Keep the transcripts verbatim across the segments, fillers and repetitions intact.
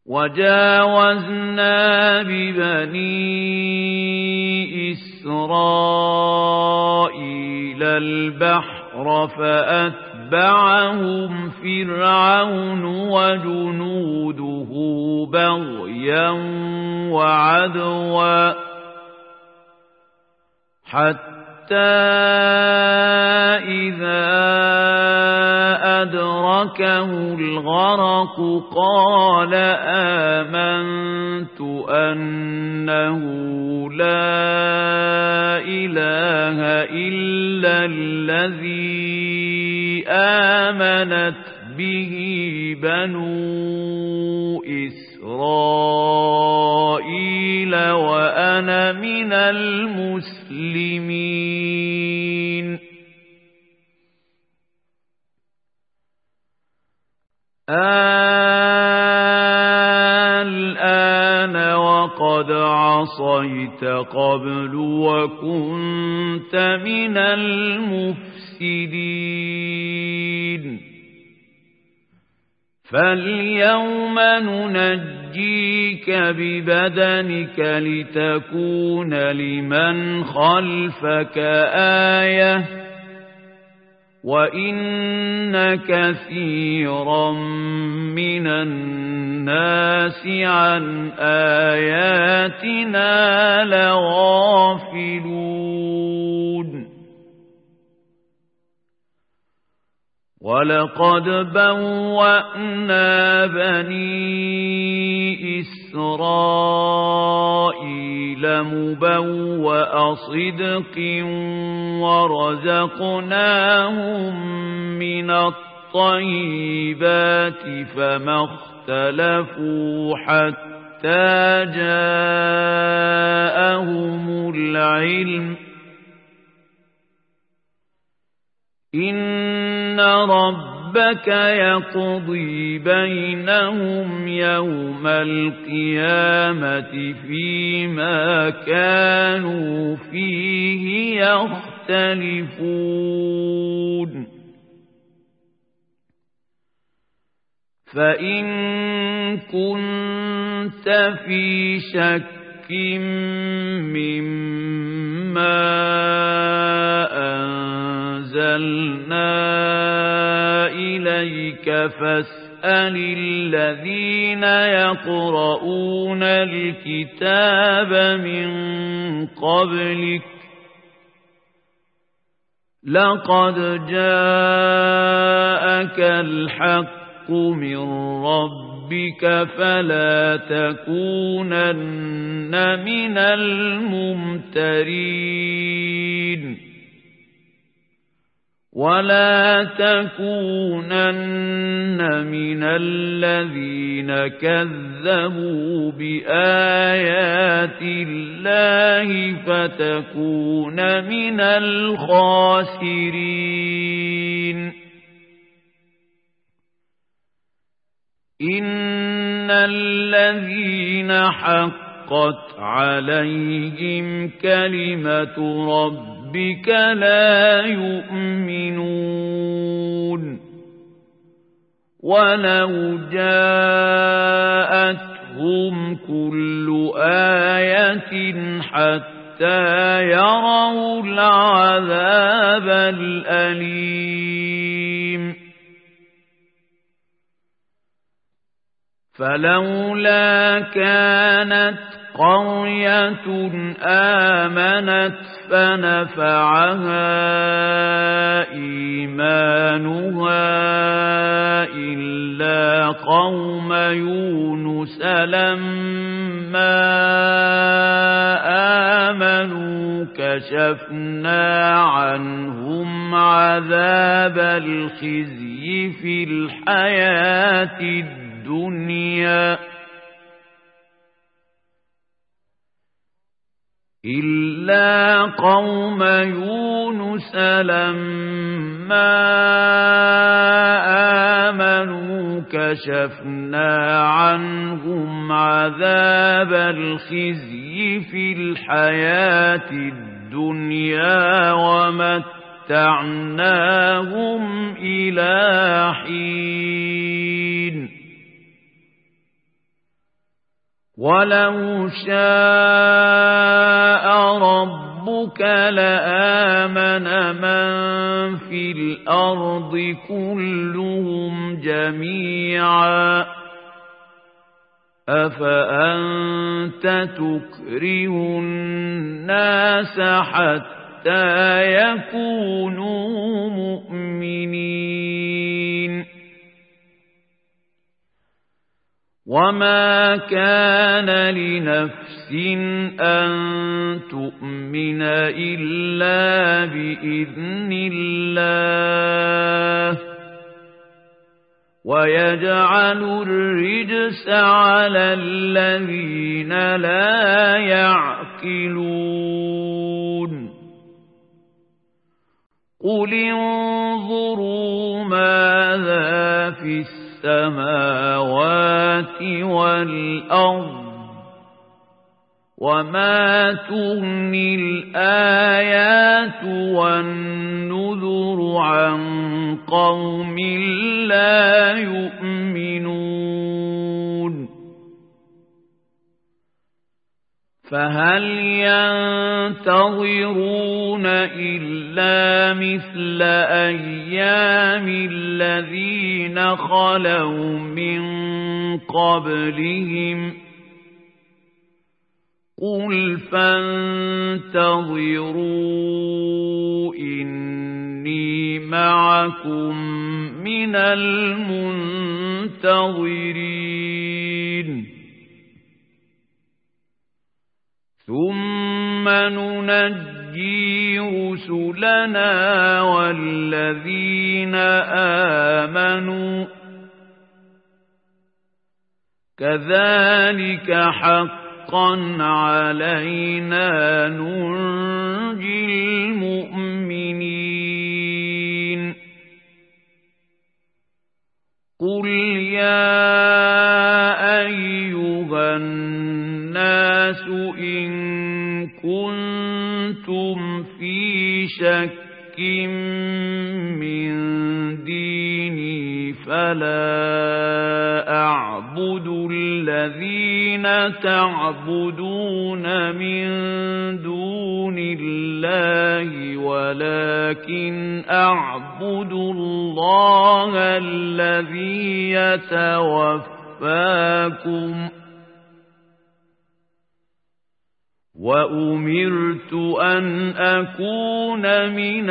وجاوزنا ببني إسرائيل البحر فأتبعهم فرعون وجنوده بغيا وعدوا حتى إذا أدركه الغرق قال آمنت أنه لا إله إلا الذي آمنت به بنو إسرائيل وأنا من المسلمين. الآن وقد عصيت قبل وكنت من المفسدين. فاليوم ننجيك ببدنك لتكون لمن خلفك آية وإن كثيرا من الناس عن آياتنا لغافلون. ولقد بوأنا بني إسرائيل مبوأ صدق ورزقناهم من الطيبات فما اختلفوا حتى جاءهم العلم إن ربك يقضي بينهم يوم القيامة فيما كانوا فيه يختلفون. فإن كنت في شك مما أنزلنا إليك فاسأل الذين يقرؤون الكتاب من قبلك لقد جاءك الحق من ربك فلا تكونن من الممترين ولا تكونن من الذين كذبوا بآيات الله فتكون من الخاسرين. إن الذين حقت عليهم كلمة ربك لا يؤمنون ولو جاءتهم كل آية حتى يروا العذاب الأليم. فلولا كانت قرية آمنت فنفعها إيمانها إلا قوم يونس لما آمنوا كشفنا عنهم عذاب الخزي في الحياة الدنيا إلا قوم يونس لما آمنوا كشفنا عنهم عذاب الخزي في الحياة الدنيا ومتعناهم إلى حين. ولو شاء ربك لآمن من في الأرض كلهم جميعا أفأنت تكره الناس حتى يكونوا مؤمنين وما كان لنفس أن تؤمن إلا بإذن الله ويجعل الرجس على الذين لا يعقلون قل انظروا ماذا في السماوات والأرض وما تغني الآيات والنذر عن قوم لا يؤمنون فهل ينتظرون إلا مثل أيام الذين خلوا من قبلهم قل فانتظروا إني معكم من المنتظرين ثم ننجي رسلنا والذين آمنوا كذلك حقا حقا علينا ننجي المؤمنين قل يا أيها الناس إن كنتم في شك من ديني فلا أعبد الذين تعبدون من دون الله ولكن أعبد الله الذي يتوفاكم وأمرت أن أكون من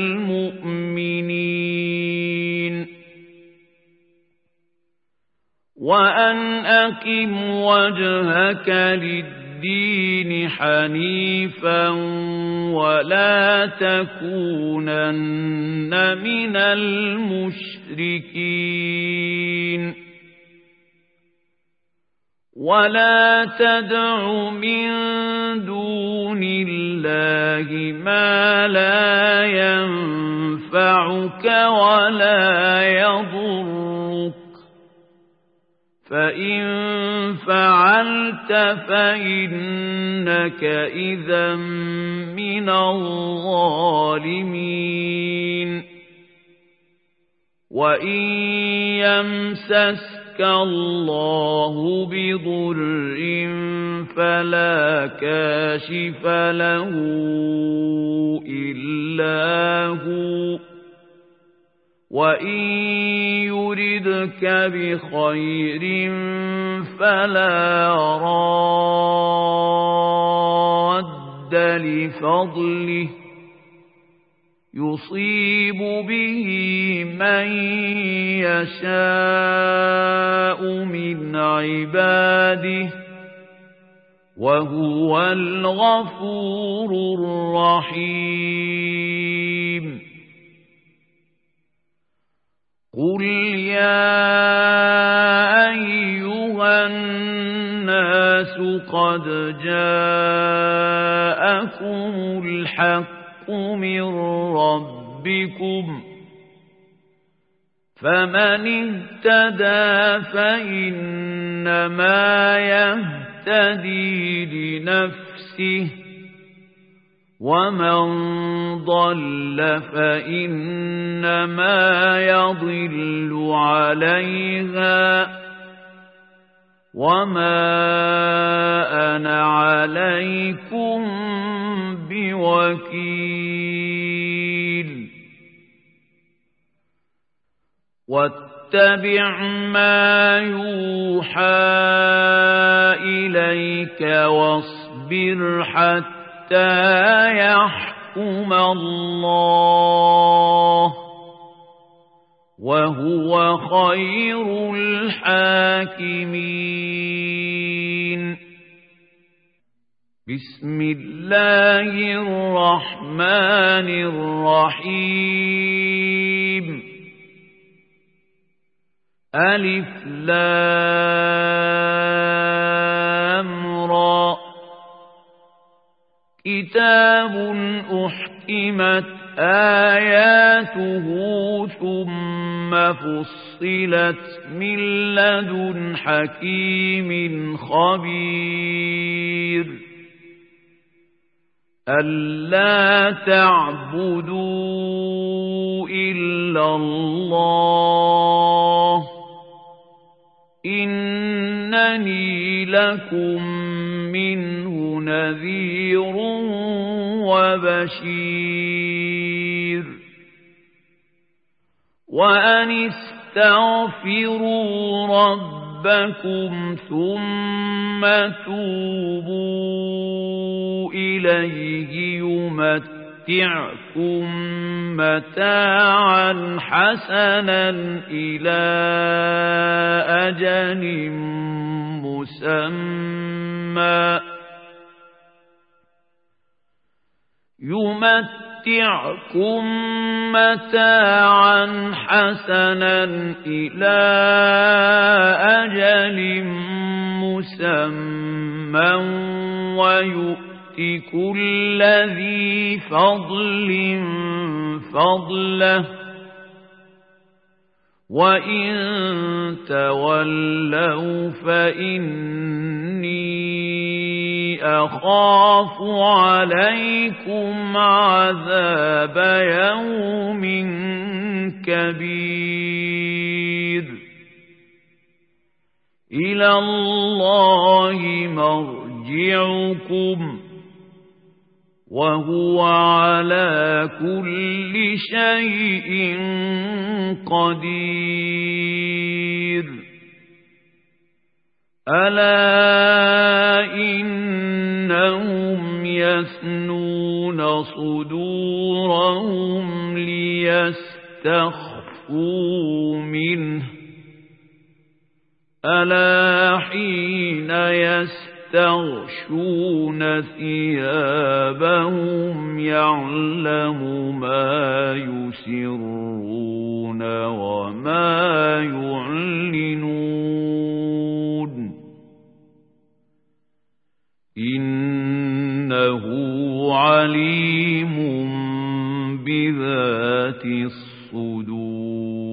المؤمنين وأن أقم وجهك للدين حنيفا ولا تكونن من المشركين ولا تدع من دون الله ما لا ينفعك ولا يضرك فإن فعلت فإنك إذا من الظالمين وإن يمسسك الله بضر فلا كاشف له إلا هو وإن يردك بخير فلا راد لفضله يصيب به من يشاء من عباده وهو الغفور الرحيم قل يا أيها الناس قد جاءكم الحق من ربكم فمن اهتدى فإنما يهتدي لنفسه ومن ضل فإنما يضل عليها وما عليكم بوكيل واتبع ما يوحى إليك واصبر حتى يحكم الله وهو خير الحاكمين. بسم الله الرحمن الرحيم. ألف لام را كتاب أحكمت آياته ثم فصلت من لدن حكيم خبير ألا تعبدوا إلا الله إنني لكم منه نذير وبشير. وأن استغفروا ربكم ثم توبوا إليه يمتعكم متاعا حسنا إلى أجل مسمى يمتعكم متاعا حسنا إلى أجل مسمى ويؤت كل ذي فضل فضله وإن تولوا فإني أخاف عليكم عذاب يوم كبير. إلى الله مرجعكم وهو على كل شيء قدير. ألا إنهم يثنون صدورهم ليستخفوا منه ألا حين يستغشون ثيابهم يعلم ما يسرون وما يعلنون إنه عليم بذات الصدور.